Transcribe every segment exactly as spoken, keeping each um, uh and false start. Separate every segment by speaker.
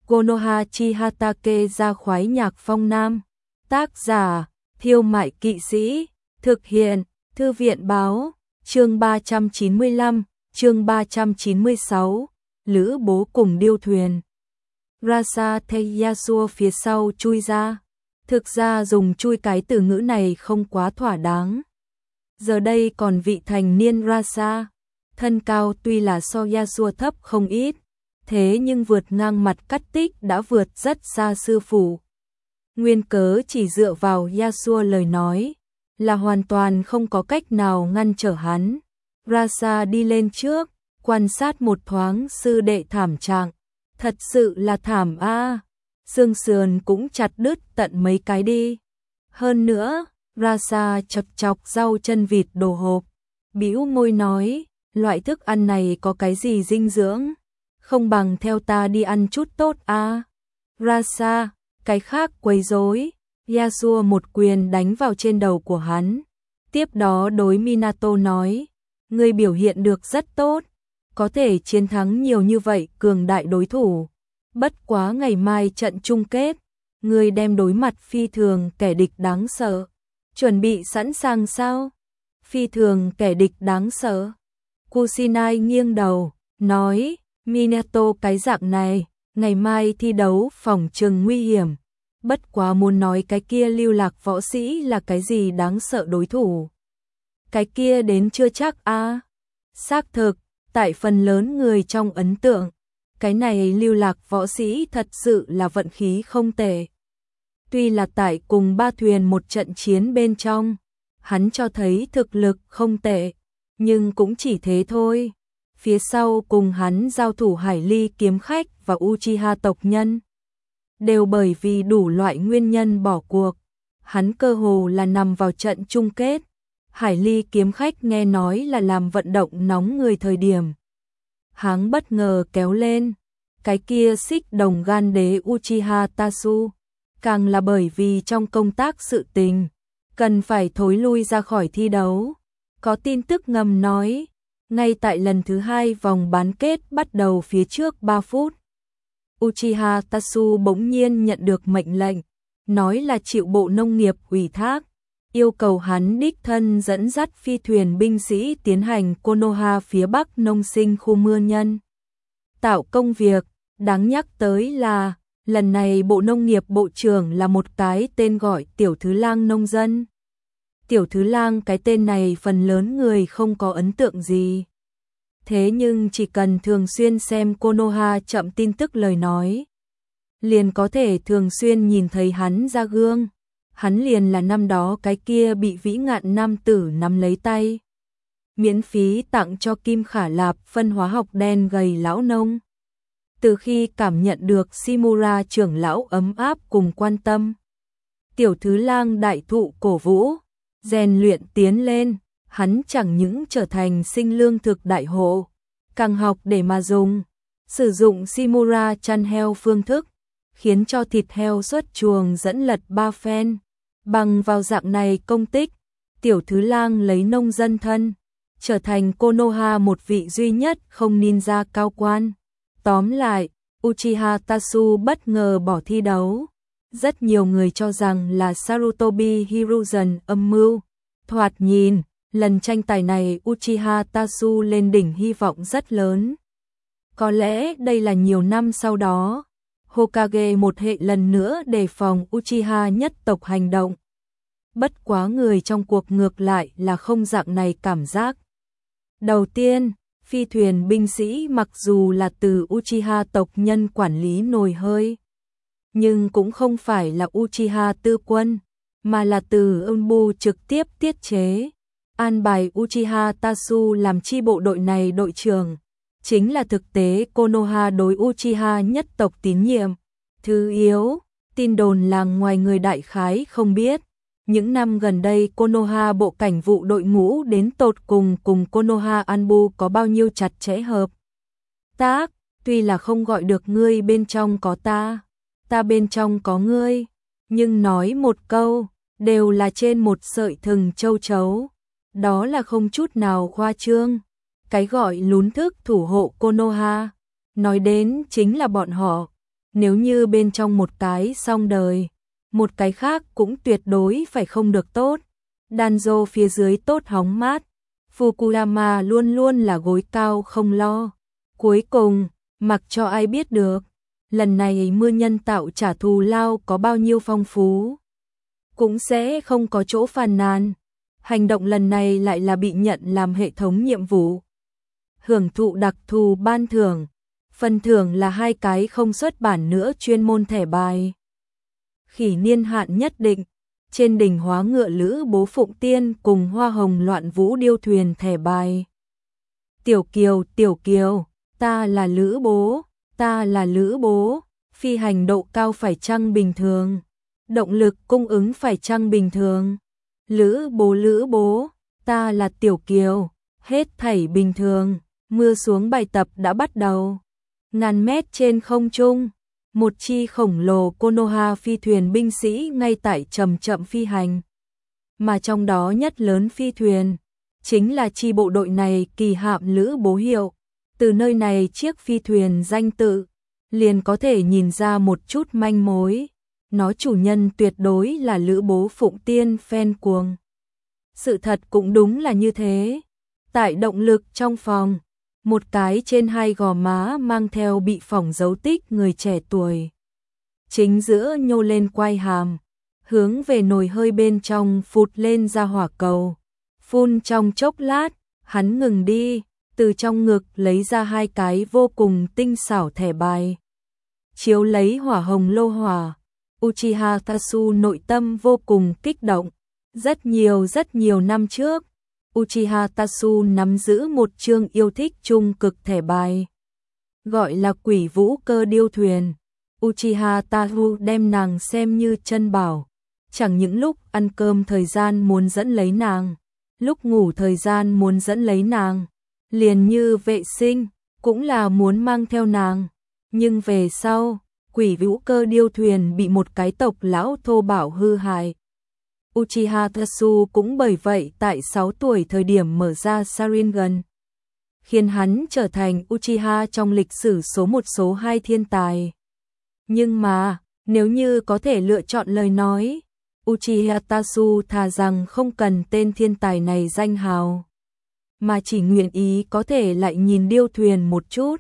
Speaker 1: Konoha chi Hatake ra khoái nhạc phong nam. Tác giả, Thiêu Mại Kỵ Sĩ. Thực hiện, Thư viện báo. Chương ba trăm chín mươi lăm, chương ba trăm chín mươi sáu. Lữ bố cùng điêu thuyền. Rasa thấy Yasuo phía sau chui ra. Thực ra dùng chui cái từ ngữ này không quá thỏa đáng. Giờ đây còn vị thành niên Rasa, thân cao tuy là so Yasuo thấp không ít, thế nhưng vượt ngang mặt cắt tích đã vượt rất xa sư phụ. Nguyên cớ chỉ dựa vào Yasuo lời nói, là hoàn toàn không có cách nào ngăn trở hắn. Rasa đi lên trước, quan sát một thoáng sư đệ thảm trạng. Thật sự là thảm a, à. Xương sườn cũng chặt đứt tận mấy cái đi. Hơn nữa, Rasa chọc chọc rau chân vịt đồ hộp, bĩu môi nói, loại thức ăn này có cái gì dinh dưỡng, không bằng theo ta đi ăn chút tốt a. À. Rasa, cái khác quấy rối. Yasuo một quyền đánh vào trên đầu của hắn. Tiếp đó đối Minato nói, ngươi biểu hiện được rất tốt, có thể chiến thắng nhiều như vậy cường đại đối thủ. Bất quá ngày mai trận chung kết, ngươi đem đối mặt phi thường kẻ địch đáng sợ. Chuẩn bị sẵn sàng sao? Phi thường kẻ địch đáng sợ. Kusinai nghiêng đầu, nói, Minato cái dạng này, ngày mai thi đấu phòng trừng nguy hiểm. Bất quá muốn nói cái kia lưu lạc võ sĩ là cái gì đáng sợ đối thủ. Cái kia đến chưa chắc a. À. Xác thực, tại phần lớn người trong ấn tượng, cái này lưu lạc võ sĩ thật sự là vận khí không tệ. Tuy là tại cùng ba thuyền một trận chiến bên trong, hắn cho thấy thực lực không tệ, nhưng cũng chỉ thế thôi. Phía sau cùng hắn giao thủ Hải Ly kiếm khách và Uchiha tộc nhân, đều bởi vì đủ loại nguyên nhân bỏ cuộc. Hắn cơ hồ là nằm vào trận chung kết. Hải Ly kiếm khách nghe nói là làm vận động nóng người thời điểm, hắn bất ngờ kéo lên cái kia xích đồng gan đế Uchiha Tasu, càng là bởi vì trong công tác sự tình, cần phải thối lui ra khỏi thi đấu. Có tin tức ngầm nói, ngay tại lần thứ hai vòng bán kết bắt đầu phía trước ba phút, Uchiha Tasu bỗng nhiên nhận được mệnh lệnh, nói là chịu Bộ Nông nghiệp ủy thác, yêu cầu hắn đích thân dẫn dắt phi thuyền binh sĩ tiến hành Konoha phía Bắc nông sinh khu mưa nhân tạo công việc. Đáng nhắc tới là, lần này Bộ Nông nghiệp Bộ trưởng là một cái tên gọi Tiểu Thứ Lang nông dân. Tiểu Thứ Lang cái tên này phần lớn người không có ấn tượng gì. Thế nhưng chỉ cần thường xuyên xem Konoha chậm tin tức lời nói, liền có thể thường xuyên nhìn thấy hắn ra gương. Hắn liền là năm đó cái kia bị vĩ ngạn nam tử nắm lấy tay, miễn phí tặng cho Kim Khả Lạp phân hóa học đen gầy lão nông. Từ khi cảm nhận được Shimura trưởng lão ấm áp cùng quan tâm, Tiểu Thứ Lang đại thụ cổ vũ, rèn luyện tiến lên, hắn chẳng những trở thành sinh lương thực đại hộ, càng học để mà dùng, sử dụng Shimura chăn heo phương thức, khiến cho thịt heo xuất chuồng dẫn lật ba phen. Bằng vào dạng này công tích, Tiểu Thứ Lang lấy nông dân thân, trở thành Konoha một vị duy nhất không ninja cao quan. Tóm lại, Uchiha Tasu bất ngờ bỏ thi đấu. Rất nhiều người cho rằng là Sarutobi Hiruzen âm mưu. Thoạt nhìn, lần tranh tài này Uchiha Tasu lên đỉnh hy vọng rất lớn. Có lẽ đây là nhiều năm sau đó, Hokage một hệ lần nữa đề phòng Uchiha nhất tộc hành động. Bất quá người trong cuộc ngược lại là không dạng này cảm giác. Đầu tiên, phi thuyền binh sĩ mặc dù là từ Uchiha tộc nhân quản lý nồi hơi, nhưng cũng không phải là Uchiha tư quân, mà là từ Unbu trực tiếp tiết chế. An bài Uchiha Tasu làm chi bộ đội này đội trưởng, chính là thực tế Konoha đối Uchiha nhất tộc tín nhiệm. Thứ yếu, tin đồn làng ngoài người đại khái không biết, những năm gần đây Konoha bộ cảnh vụ đội ngũ đến tột cùng cùng Konoha Anbu có bao nhiêu chặt chẽ hợp tác, tuy là không gọi được ngươi bên trong có ta, ta bên trong có ngươi, nhưng nói một câu, đều là trên một sợi thừng châu chấu, đó là không chút nào khoa trương. Cái gọi lún thức thủ hộ Konoha, nói đến chính là bọn họ. Nếu như bên trong một cái xong đời, một cái khác cũng tuyệt đối phải không được tốt. Danzo phía dưới tốt hóng mát, Fukuyama luôn luôn là gối cao không lo. Cuối cùng, mặc cho ai biết được, lần này mưa nhân tạo trả thù lao có bao nhiêu phong phú, cũng sẽ không có chỗ phàn nàn. Hành động lần này lại là bị nhận làm hệ thống nhiệm vụ. Hưởng thụ đặc thù ban thưởng, phần thưởng là hai cái không xuất bản nữa chuyên môn thẻ bài. Khỉ niên hạn nhất định, trên đỉnh hóa ngựa Lữ Bố Phụng Tiên cùng hoa hồng loạn vũ điêu thuyền thẻ bài. Tiểu Kiều, Tiểu Kiều, ta là Lữ Bố, ta là Lữ Bố, phi hành độ cao phải chăng bình thường, động lực cung ứng phải chăng bình thường. Lữ Bố, Lữ Bố, ta là Tiểu Kiều, hết thảy bình thường. Mưa xuống bài tập đã bắt đầu. Ngàn mét trên không trung, một chi khổng lồ Konoha phi thuyền binh sĩ ngay tại chậm chậm phi hành. Mà trong đó nhất lớn phi thuyền, chính là chi bộ đội này kỳ hạm Lữ Bố hiệu. Từ nơi này chiếc phi thuyền danh tự, liền có thể nhìn ra một chút manh mối. Nó chủ nhân tuyệt đối là Lữ Bố Phụng Tiên fan cuồng. Sự thật cũng đúng là như thế. Tại động lực trong phòng, một cái trên hai gò má mang theo bị phỏng dấu tích người trẻ tuổi. Chính giữa nhô lên quai hàm, hướng về nồi hơi bên trong phụt lên ra hỏa cầu. Phun trong chốc lát, hắn ngừng đi, từ trong ngực lấy ra hai cái vô cùng tinh xảo thẻ bài. Chiếu lấy hỏa hồng lô hỏa, Uchiha Tasu nội tâm vô cùng kích động. Rất nhiều rất nhiều năm trước, Uchiha Tasu nắm giữ một chương yêu thích trung cực thẻ bài, gọi là Quỷ Vũ Cơ Điêu Thuyền. Uchiha Tasu đem nàng xem như chân bảo, chẳng những lúc ăn cơm thời gian muốn dẫn lấy nàng, lúc ngủ thời gian muốn dẫn lấy nàng, liền như vệ sinh, cũng là muốn mang theo nàng. Nhưng về sau, Quỷ Vũ Cơ Điêu Thuyền bị một cái tộc lão thô bạo hư hại. Uchiha Tasu cũng bởi vậy tại sáu tuổi thời điểm mở ra Sharingan, khiến hắn trở thành Uchiha trong lịch sử số một số hai thiên tài. Nhưng mà, nếu như có thể lựa chọn lời nói, Uchiha Tasu thà rằng không cần tên thiên tài này danh hào, mà chỉ nguyện ý có thể lại nhìn điêu thuyền một chút.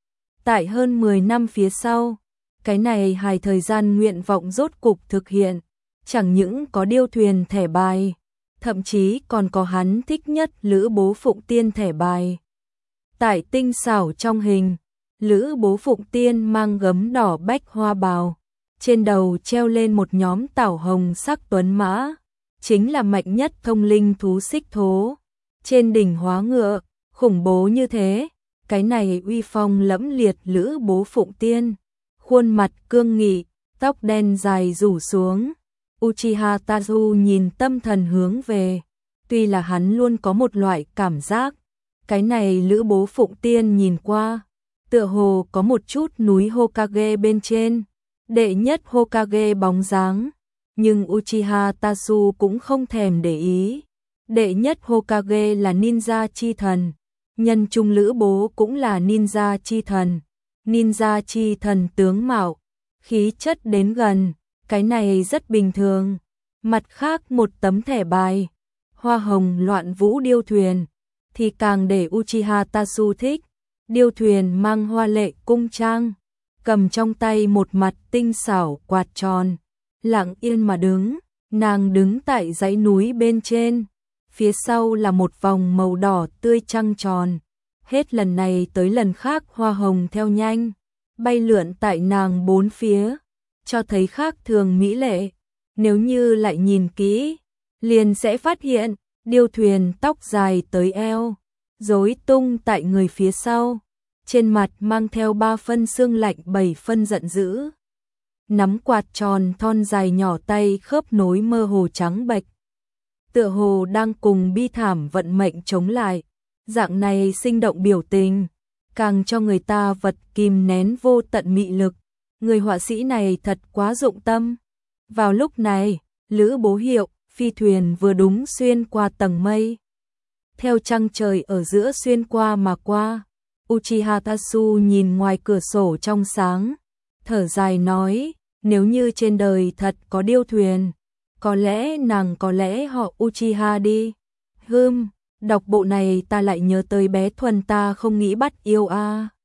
Speaker 1: Tại hơn mười năm phía sau, cái này hài thời gian nguyện vọng rốt cục thực hiện. Chẳng những có điêu thuyền thẻ bài, thậm chí còn có hắn thích nhất Lữ Bố Phụng Tiên thẻ bài. Tại tinh xảo trong hình, Lữ Bố Phụng Tiên mang gấm đỏ bách hoa bào, trên đầu treo lên một nhóm tảo hồng sắc tuấn mã, chính là mạnh nhất thông linh thú xích thố. Trên đỉnh hóa ngựa, khủng bố như thế, cái này uy phong lẫm liệt Lữ Bố Phụng Tiên, khuôn mặt cương nghị, tóc đen dài rủ xuống. Uchiha Tasu nhìn tâm thần hướng về, tuy là hắn luôn có một loại cảm giác, cái này Lữ Bố Phụng Tiên nhìn qua, tựa hồ có một chút núi Hokage bên trên, đệ nhất Hokage bóng dáng, nhưng Uchiha Tasu cũng không thèm để ý. Đệ nhất Hokage là ninja chi thần, nhân trung Lữ Bố cũng là ninja chi thần, ninja chi thần tướng mạo, khí chất đến gần. Cái này rất bình thường. Mặt khác một tấm thẻ bài, hoa hồng loạn vũ điêu thuyền, thì càng để Uchiha Tasu thích. Điêu thuyền mang hoa lệ cung trang, cầm trong tay một mặt tinh xảo quạt tròn, lặng yên mà đứng. Nàng đứng tại dãy núi bên trên, phía sau là một vòng màu đỏ tươi trăng tròn. Hết lần này tới lần khác hoa hồng theo nhanh, bay lượn tại nàng bốn phía, cho thấy khác thường mỹ lệ. Nếu như lại nhìn kỹ, liền sẽ phát hiện, điêu thuyền tóc dài tới eo, rối tung tại người phía sau, trên mặt mang theo ba phân sương lạnh bảy phân giận dữ. Nắm quạt tròn thon dài nhỏ tay khớp nối mơ hồ trắng bệch, tựa hồ đang cùng bi thảm vận mệnh chống lại. Dạng này sinh động biểu tình, càng cho người ta vật kìm nén vô tận mị lực. Người họa sĩ này thật quá dụng tâm. Vào lúc này, Lữ Bố hiệu, phi thuyền vừa đúng xuyên qua tầng mây, theo trăng trời ở giữa xuyên qua mà qua. Uchiha Tasu nhìn ngoài cửa sổ trong sáng, thở dài nói, nếu như trên đời thật có điêu thuyền, có lẽ nàng có lẽ họ Uchiha đi. Hừm, đọc bộ này ta lại nhớ tới bé Thuần ta không nghĩ bắt yêu a. À.